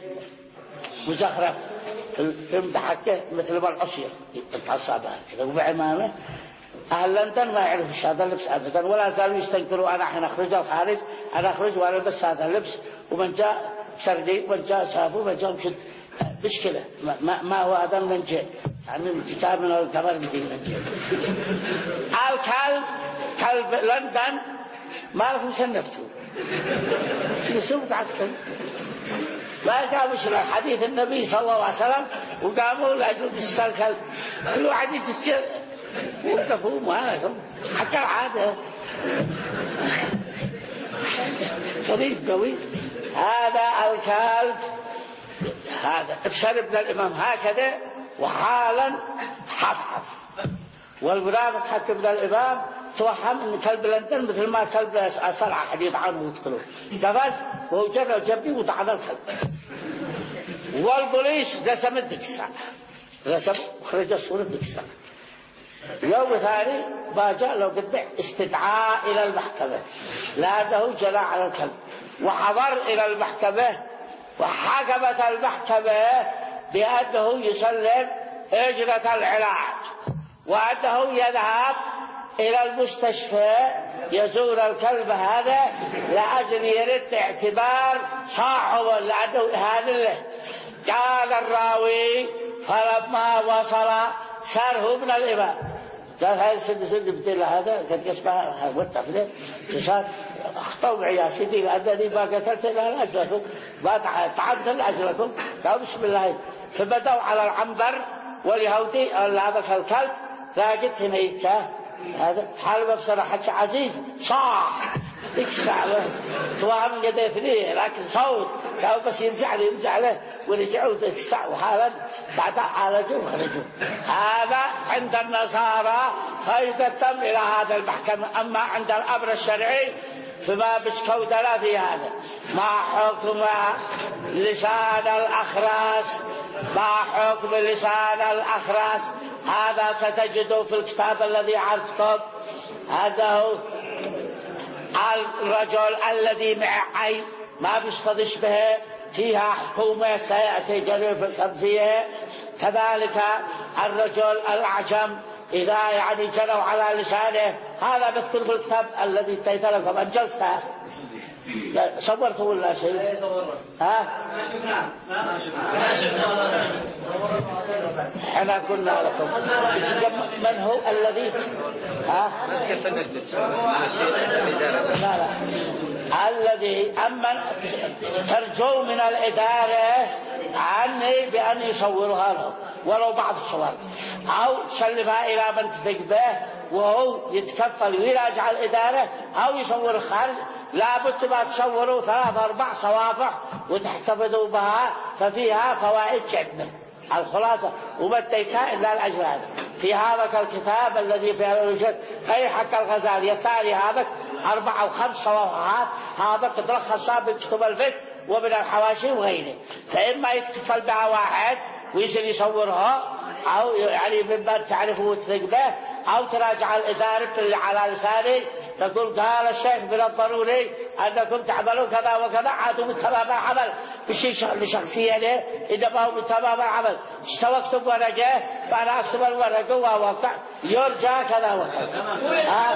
مزخرف في مدحكه مثل ما العصير العصابة كذا وبعمامه. أهل لندن ما يعرفوا هذا اللبس أبدا، ولا زالوا يستنكروا أنا حين أخرج الخارج أنا أخرج وأنا بس هذا اللبس، ومن جاء سردي ومن جاء شافوا ومن جاء مشد مشكلة. ما, ما هو هذا من جاء يعني من كتاب من الكبر من جاء. الكلب كلب لندن ما لكم سنفتوا سنسوا قعدتكم ما قاموا شرع حديث النبي صلى الله عليه وسلم، وقاموا لأجل بشتر الكلب كل واحد يتسجل وقفوا معاكم حتى العادة طريق قوي. هذا الكلب هذا ابشر ابن الإمام هكذا وحالا حفحف، والمرافق حق ابن الإمام توهم ان كلب لندن مثل ما كلب أسرع حديد عنه ويدخلوه قفز وهو جرى جنبي وطعن الكلب. والبوليس رسم الدكسة رسم وخرج صورة الدكسة. يوم ثاني ما جاء له قد استدعاء إلى المحكمة لأنه جرى على الكلب، وحضر إلى المحكمة وحكمت المحكمة بأنه يسلم أجرة العلاج، وأنه يذهب إلى المستشفى يزور الكلب هذا لأجل يرد اعتبار صاحبه لأنه إهانة له. قال الراوي فلما وصل سره ابن الإمام قال هذا سد سد بتيل هذا قد يسمع والطفل فصار اخطوا يا سيدي لأنني ما قتلت إلا لأجلكم ما تعبت لأجلكم. قال بسم الله. فبدأوا على العنبر واليهودي هذا الكلب لاقت هناك هذا حال بصراحة عزيز صاح يكسع له طوال من يده ثنيه لكن صوت قال بس يرجع له يرجع له ورجعوا يكسع وحالا بعد عالجوا وخرجوا. هذا عند النصارى فيقدم إلى هذا المحكمة. أما عند الأمر الشرعي فما بسكودنا في هذا. ما حكم لسان الأخراس؟ ما حكم لسان الأخراس؟ هذا ستجده في الكتاب الذي عرفتم. هذا هو الرجل الذي مع عين ما بيستضيش به فيها حكومة سيأتي قريب الكلام فيها. كذلك الرجل الأعجم إذا يعني جروا على لسانه، هذا بذكر في الكتاب الذي اتيت لكم أنجلته. صورته ولا شيء؟ ها؟ احنا قلنا لكم من هو الذي ها؟ لا لا الذي أما ترجو من الإدارة عني بأن يصورها له ولو بعض الصور، أو تسلمها إلى من تثق به وهو يتكفل ويراجع الإدارة، أو يصور الخارج. لابد ما تصوروا ثلاث أربع صوافح وتحتفظوا بها، ففيها فوائد جدا. الخلاصة ومتيتها إلا الأجراد في هذا الكتاب الذي فيه الوجد أي حق الغزالي الثاني، هذا أربع أو خمس صفحات، هذا قد رخصها بكتب الفقه ومن الحواشي وغيره. فإما يتكفل بها واحد ويصير يصورها، أو يعني ممن تعرفه وتثق به، أو تراجع الإدارة على لساني تقول قال الشيخ من الضروري أنكم تعملون كذا وكذا، عادوا من تمام العمل بشيء لشخصية له إنما هو من تمام العمل. اشتوكتم ورقة فأنا أكتب الورقة وأوقع يرجى كذا وكذا.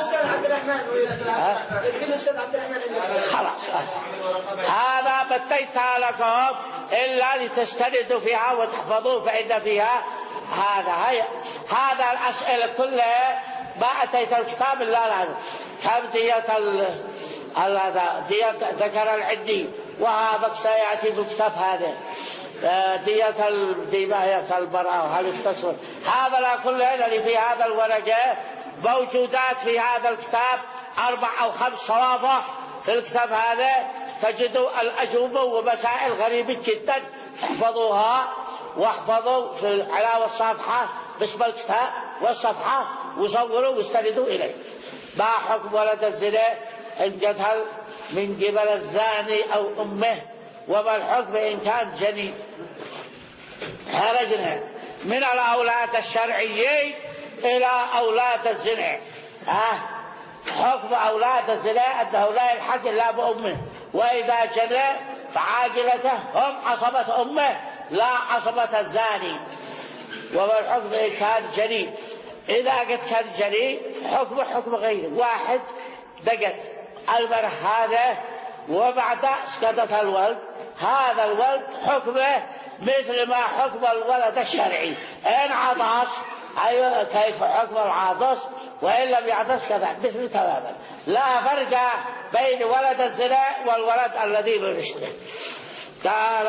خلاص هذا بتيتها لكم إلا لتستندوا فيها وتحفظوا، فإن فيها هذا هي هذا الأسئلة كلها ما أتيت الكتاب إلا لا كم دية ال دية ذكر العدي، وهذا سيأتي بالكتاب هذا دية الدماء المرأة وهل يختصر هذا لا كله الذي في هذا الورقة موجودات في هذا الكتاب أربع أو خمس صوافح في الكتاب هذا تجدوا الأجوبة ومسائل غريبة جدا، احفظوها واحفظوا في على الصفحة باسم الكتاب والصفحة وصوروا واستندوا إليه. ما حكم ولد الزنا إن قتل من قبل الزاني أو أمه، وما الحكم إن كان جنين؟ خرجنا من الأولاد الشرعيين إلى أولاد الزنا. ها حكم أولاد الزنا أنه لا يلحق إلا بأمه، وإذا جنى فعاقلته هم عصبة أمه لا عصبة الزاني. وما الحكم إن كان جنين؟ إذا قد كان جنين حكم حكم غيره، واحد دقت المرح هذا وبعد سقطت الولد، هذا الولد حكمه مثل ما حكم الولد الشرعي، إن عطس أيوة كيف حكم العاطس، وإن لم يعطس كذا مثل تماما، لا فرق بين ولد الزنا والولد الذي برشده. قال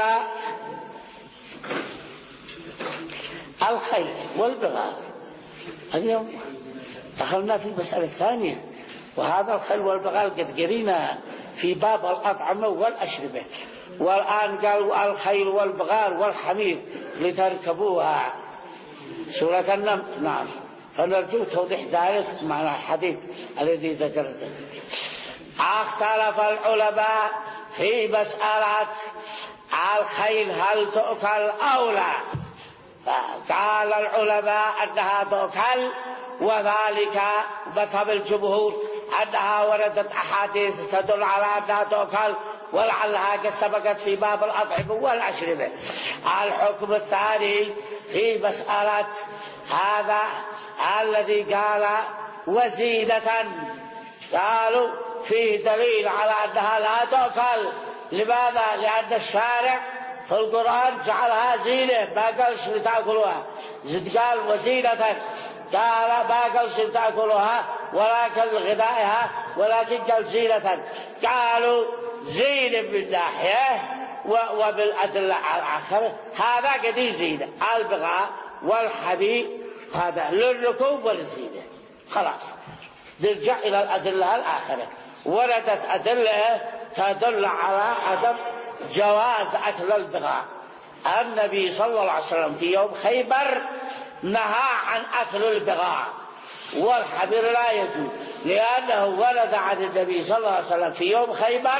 الخيل والبغال. اليوم دخلنا في مسألة ثانية، وهذا الخيل والبغال قد قرينا في باب الأطعمة والأشربة، والآن قالوا الخيل والبغال والحمير لتركبوها سورة النمل. نعم، فنرجو توضيح ذلك مع الحديث الذي ذكرته. اختلف العلماء في مسألة الخيل هل تؤكل أو لا، قال العلماء أنها تؤكل، وذلك مذهب الجمهور أنها وردت أحاديث تدل على أنها تؤكل، ولعلها قد سبقت في باب الأطعمة والأشربة. الحكم الثاني في مسألة هذا الذي قال وزينة، قالوا فيه دليل على أنها لا تؤكل. لماذا؟ لأن الشارع في القرآن جعلها زينة، ما قالش لتأكلوها، زد قال وزينة، قال ما قالش لتأكلوها ولكن لغذائها، ولكن قال زينة. قالوا زينة من ناحية وبالأدلة على الآخرة هذا قد زينة. البغاء والحبيب هذا للركوب والزينة. خلاص نرجع إلى الأدلة الآخرة. وردت أدلة تدل على عدم جواز أكل البغاء. النبي صلى الله عليه وسلم في يوم خيبر نهى عن أكل البغاء، والحبير لا يجوز، لأنه ورد عن النبي صلى الله عليه وسلم في يوم خيبر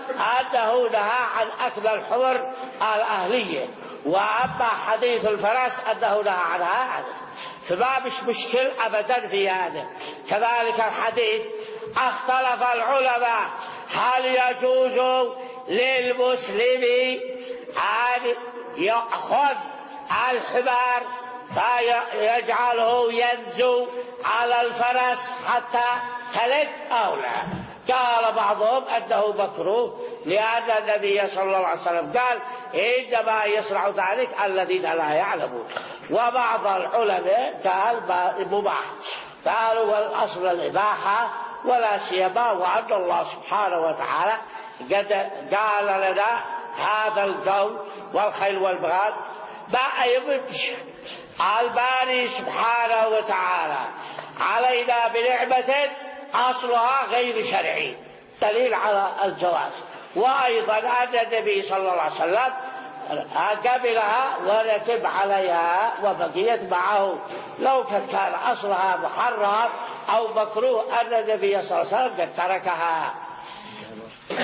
أنه نهى عن أكل الحمر الأهلية، وأما حديث الفرس أنه نهى عنها، فما مش مشكل أبدا في هذا. كذلك الحديث اختلف العلماء هل يجوز للمسلم أن يأخذ الحمار فيجعله ينزو على الفرس حتى تلد أو لا. قال بعضهم أنه مكروه، لأن النبي صلى الله عليه وسلم قال إنما يصنع ذلك الذين لا يعلمون. وبعض العلماء قال مباح، قالوا والأصل الإباحة، ولا سيما وأن الله سبحانه وتعالى قد قال لنا هذا القول والخيل والبغال ما يمش الباري سبحانه وتعالى علينا بنعمة أصلها غير شرعي، دليل على الجواز. وأيضا أن النبي صلى الله عليه وسلم قبلها وركب عليها وبقيت معه، لو كان أصلها محرم أو مكروه أن النبي صلى الله عليه وسلم قد تركها.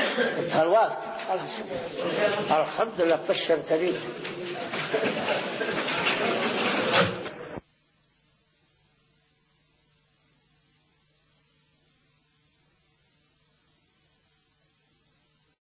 الوقت الحمد لله بشرتني.